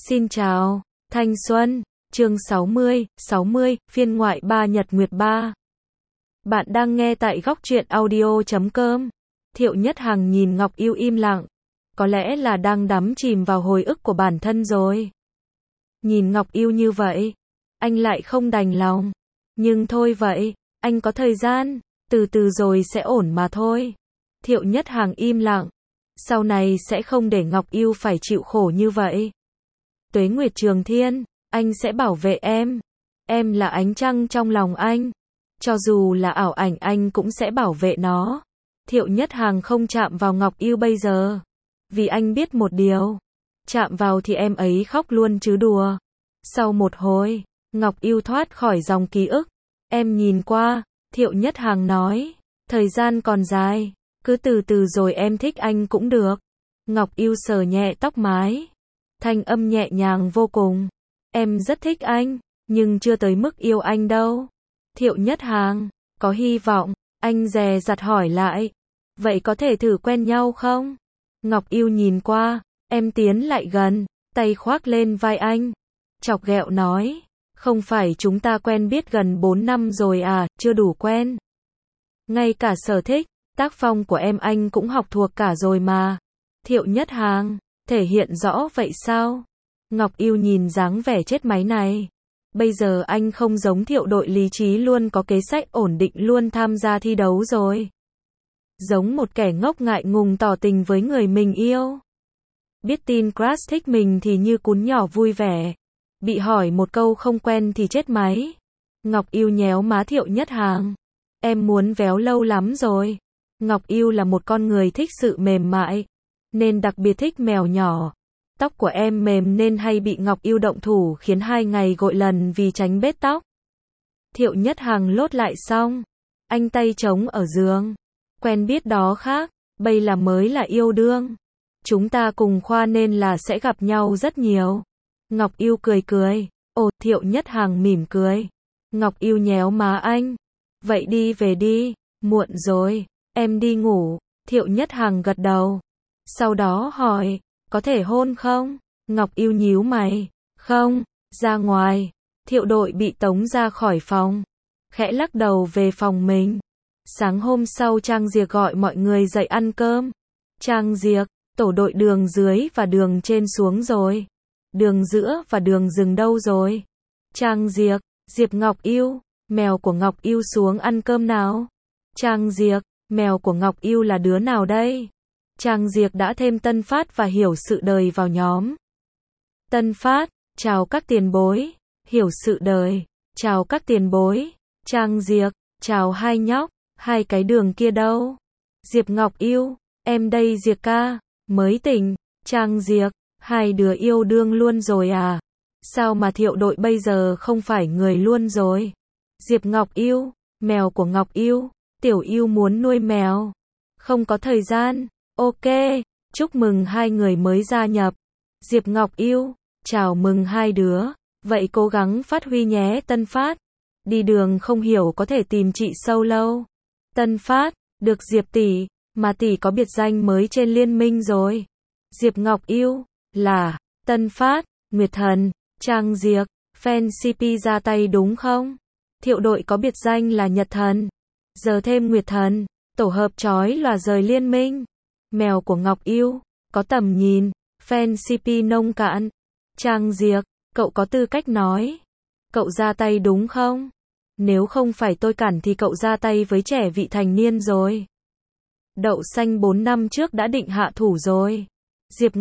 Xin chào, thanh xuân, chương 60, phiên ngoại 3 Nhật Nguyệt 3. Bạn đang nghe tại góc truyện audio.com. Thiệu Nhất Hằng nhìn Ngọc Yêu im lặng, có lẽ là đang đắm chìm vào hồi ức của bản thân rồi. Nhìn Ngọc Yêu như vậy, anh lại không đành lòng. Nhưng thôi vậy, anh có thời gian, từ từ rồi sẽ ổn mà thôi. Thiệu Nhất Hằng im lặng, sau này sẽ không để Ngọc Yêu phải chịu khổ như vậy. Tuế Nguyệt Trường Thiên, anh sẽ bảo vệ em là ánh trăng trong lòng anh. Cho dù là ảo ảnh anh cũng sẽ bảo vệ nó. Thiệu Nhất Hằng không chạm vào Ngọc Yêu bây giờ. Vì anh biết một điều. Chạm vào thì em ấy khóc luôn chứ đùa. Sau một hồi, Ngọc Yêu thoát khỏi dòng ký ức. Em nhìn qua, Thiệu Nhất Hằng nói. Thời gian còn dài, cứ từ từ rồi em thích anh cũng được. Ngọc Yêu sờ nhẹ tóc mái. Thanh âm nhẹ nhàng vô cùng. Em rất thích anh, nhưng chưa tới mức yêu anh đâu. Thiệu Nhất Hằng, có hy vọng, anh dè dặt hỏi lại. Vậy có thể thử quen nhau không? Ngọc Yêu nhìn qua, em tiến lại gần, tay khoác lên vai anh. Chọc ghẹo nói, không phải chúng ta quen biết gần 4 năm rồi à, chưa đủ quen. Ngay cả sở thích, tác phong của em anh cũng học thuộc cả rồi mà. Thiệu Nhất Hằng, thể hiện rõ vậy sao? Ngọc Yêu nhìn dáng vẻ chết máy này. Bây giờ anh không giống Thiệu đội lý trí luôn có kế sách ổn định luôn tham gia thi đấu rồi. Giống một kẻ ngốc ngại ngùng tỏ tình với người mình yêu. Biết tin crush thích mình thì như cún nhỏ vui vẻ. Bị hỏi một câu không quen thì chết máy. Ngọc Yêu nhéo má Thiệu Nhất Hằng. Em muốn véo lâu lắm rồi. Ngọc Yêu là một con người thích sự mềm mại, nên đặc biệt thích mèo nhỏ. Tóc của em mềm nên hay bị Ngọc Yêu động thủ khiến 2 ngày gội lần vì tránh bết tóc. Thiệu Nhất Hằng lốt lại xong. Anh tay trống ở giường. Quen biết đó khác, bây là mới là yêu đương. Chúng ta cùng khoa nên là sẽ gặp nhau rất nhiều. Ngọc Yêu cười cười. Ồ, Thiệu Nhất Hằng mỉm cười. Ngọc Yêu nhéo má anh. Vậy đi về đi, muộn rồi, em đi ngủ. Thiệu Nhất Hằng gật đầu. Sau đó hỏi, có thể hôn không? Ngọc Yêu nhíu mày. Không, ra ngoài. Thiệu đội bị tống ra khỏi phòng. Khẽ lắc đầu về phòng mình. Sáng hôm sau Trang Diệc gọi mọi người dậy ăn cơm. Trang Diệc, tổ đội đường dưới và đường trên xuống rồi. Đường giữa và đường rừng đâu rồi? Trang Diệc, Diệp Ngọc Yêu, mèo của Ngọc Yêu xuống ăn cơm nào. Trang Diệc, mèo của Ngọc Yêu là đứa nào đây? Trang Diệc đã thêm Tân Phát và Hiểu Sự Đời vào nhóm. Tân Phát, chào các tiền bối. Hiểu Sự Đời, chào các tiền bối. Trang Diệc, chào hai nhóc, hai cái đường kia đâu? Diệp Ngọc Yêu, em đây Diệc ca, mới tỉnh. Trang Diệc, hai đứa yêu đương luôn rồi à? Sao mà Thiệu đội bây giờ không phải người luôn rồi? Diệp Ngọc Yêu, mèo của Ngọc Yêu, Tiểu Yêu muốn nuôi mèo. Không có thời gian. Ok, chúc mừng hai người mới gia nhập. Diệp Ngọc Yêu, chào mừng hai đứa. Vậy cố gắng phát huy nhé Tân Phát. Đi đường không hiểu có thể tìm chị Solo. Tân Phát, được Diệp tỷ, mà tỷ có biệt danh mới trên liên minh rồi. Diệp Ngọc Yêu, là, Tân Phát, Nguyệt Thần, Trang Diệc, fan CP ra tay đúng không? Thiệu đội có biệt danh là Nhật Thần. Giờ thêm Nguyệt Thần, tổ hợp chói lòa rời liên minh. Mèo của Ngọc Yêu, có tầm nhìn, fan CP nông cạn. Trang Diệc, cậu có tư cách nói. Cậu ra tay đúng không? Nếu không phải tôi cản thì cậu ra tay với trẻ vị thành niên rồi. Đậu xanh 4 năm trước đã định hạ thủ rồi. Diệp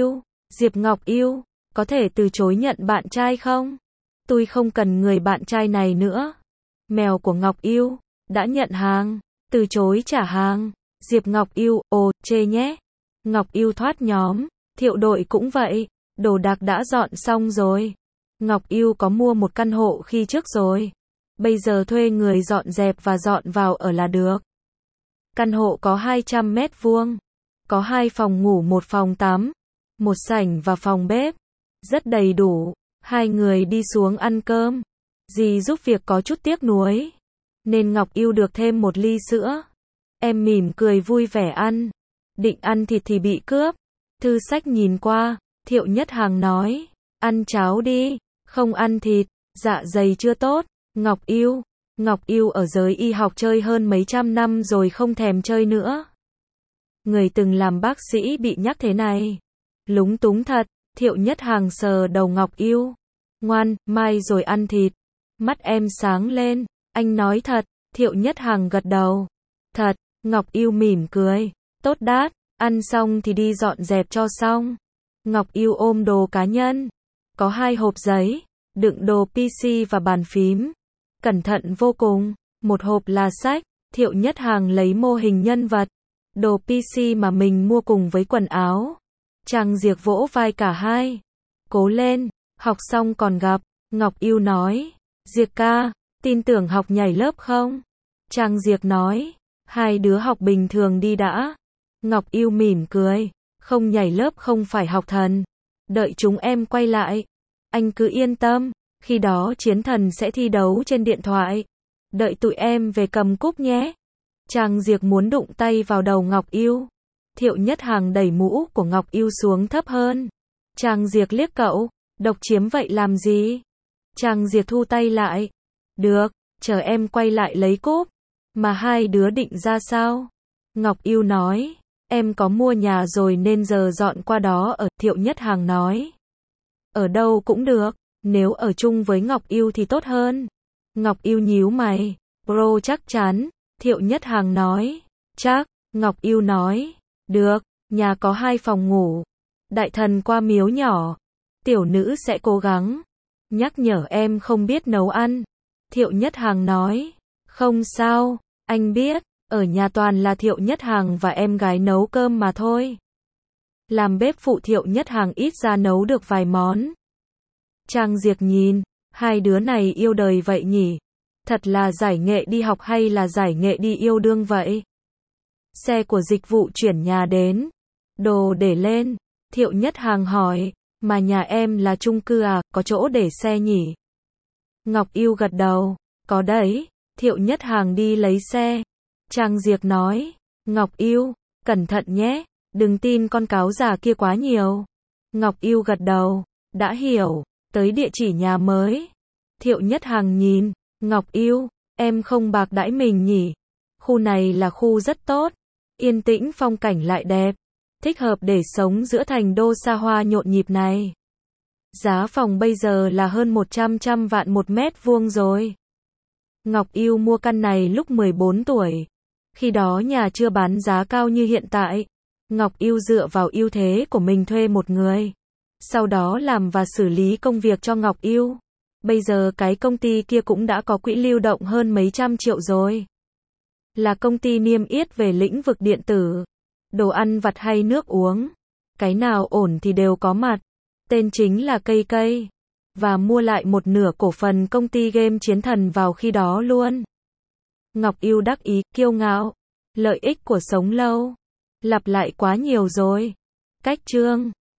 Ngọc Yêu, có thể từ chối nhận bạn trai không? Tôi không cần người bạn trai này nữa. Mèo của Ngọc Yêu, đã nhận hàng, từ chối trả hàng. Diệp Ngọc Yêu, ồ, chê nhé. Ngọc Yêu thoát nhóm, Thiệu đội cũng vậy, đồ đạc đã dọn xong rồi. Ngọc Yêu có mua một căn hộ khi trước rồi. Bây giờ thuê người dọn dẹp và dọn vào ở là được. Căn hộ có 200 mét vuông. Có 2 phòng ngủ, 1 phòng tắm, 1 sảnh và phòng bếp. Rất đầy đủ. Hai người đi xuống ăn cơm. Dì giúp việc có chút tiếc nuối, nên Ngọc Yêu được thêm 1 ly sữa. Em mỉm cười vui vẻ ăn. Định ăn thịt thì bị cướp. Thư sách nhìn qua, Thiệu Nhất Hằng nói. ăn cháo đi, không ăn thịt, dạ dày chưa tốt. Ngọc Yêu ở giới y học chơi hơn mấy trăm năm rồi không thèm chơi nữa. Người từng làm bác sĩ bị nhắc thế này. Lúng túng thật, Thiệu Nhất Hằng sờ đầu Ngọc Yêu. Ngoan, mai rồi ăn thịt. Mắt em sáng lên, anh nói thật, Thiệu Nhất Hằng gật đầu. Thật, Ngọc Yêu mỉm cười. Tốt đát, ăn xong thì đi dọn dẹp cho xong. Ngọc Yêu ôm đồ cá nhân. Có 2 hộp giấy, đựng đồ PC và bàn phím. Cẩn thận vô cùng. Một hộp là sách, Thiệu Nhất Hằng lấy mô hình nhân vật. Đồ PC mà mình mua cùng với quần áo. Trang Diệc vỗ vai cả hai. Cố lên, học xong còn gặp. Ngọc Yêu nói. Diệc ca, tin tưởng học nhảy lớp không? Trang Diệc nói. 2 đứa học bình thường đi đã. Ngọc Yêu mỉm cười. Không nhảy lớp không phải học thần. Đợi chúng em quay lại. Anh cứ yên tâm. Khi đó Chiến Thần sẽ thi đấu trên điện thoại. Đợi tụi em về cầm cúp nhé. Trang Diệc muốn đụng tay vào đầu Ngọc Yêu. Thiệu Nhất Hằng đẩy mũ của Ngọc Yêu xuống thấp hơn. Trang Diệc liếc cậu. Độc chiếm vậy làm gì? Trang Diệc thu tay lại. Được, chờ em quay lại lấy cúp. Mà 2 đứa định ra sao? Ngọc Yêu nói. Em có mua nhà rồi nên giờ dọn qua đó ở. Thiệu Nhất Hằng nói. Ở đâu cũng được. Nếu ở chung với Ngọc Yêu thì tốt hơn. Ngọc Yêu nhíu mày. Bro chắc chắn. Thiệu Nhất Hằng nói. Chắc. Ngọc Yêu nói. Được, nhà có 2 phòng ngủ. Đại thần qua miếu nhỏ. Tiểu nữ sẽ cố gắng. Nhắc nhở em không biết nấu ăn. Thiệu Nhất Hằng nói. Không sao, anh biết. Ở nhà toàn là Thiệu Nhất Hằng và em gái nấu cơm mà thôi. Làm bếp phụ Thiệu Nhất Hằng ít ra nấu được vài món. Trang Diệc nhìn. 2 đứa này yêu đời vậy nhỉ? Thật là giải nghệ đi học hay là giải nghệ đi yêu đương vậy? Xe của dịch vụ chuyển nhà đến. Đồ để lên. Thiệu Nhất Hằng hỏi. Mà nhà em là chung cư à, có chỗ để xe nhỉ? Ngọc Yêu gật đầu. Có đấy. Thiệu Nhất Hằng đi lấy xe. Trang Diệc nói. Ngọc Yêu, cẩn thận nhé. Đừng tin con cáo già kia quá nhiều. Ngọc Yêu gật đầu. Đã hiểu. Tới địa chỉ nhà mới. Thiệu Nhất Hằng nhìn. Ngọc Yêu, em không bạc đãi mình nhỉ? Khu này là khu rất tốt. Yên tĩnh phong cảnh lại đẹp. Thích hợp để sống giữa thành đô xa hoa nhộn nhịp này. Giá phòng bây giờ là hơn 100 vạn 1 mét vuông rồi. Ngọc Yêu mua căn này lúc 14 tuổi. Khi đó nhà chưa bán giá cao như hiện tại. Ngọc Yêu dựa vào ưu thế của mình thuê một người. Sau đó làm và xử lý công việc cho Ngọc Yêu. Bây giờ cái công ty kia cũng đã có quỹ lưu động hơn mấy trăm triệu rồi. Là công ty niêm yết về lĩnh vực điện tử, đồ ăn vặt hay nước uống. Cái nào ổn thì đều có mặt. Tên chính là Cây. Và mua lại một nửa cổ phần công ty game Chiến Thần vào khi đó luôn. Ngọc Yêu đắc ý, kiêu ngạo. Lợi ích của sống lâu. Lặp lại quá nhiều rồi. Cách chương.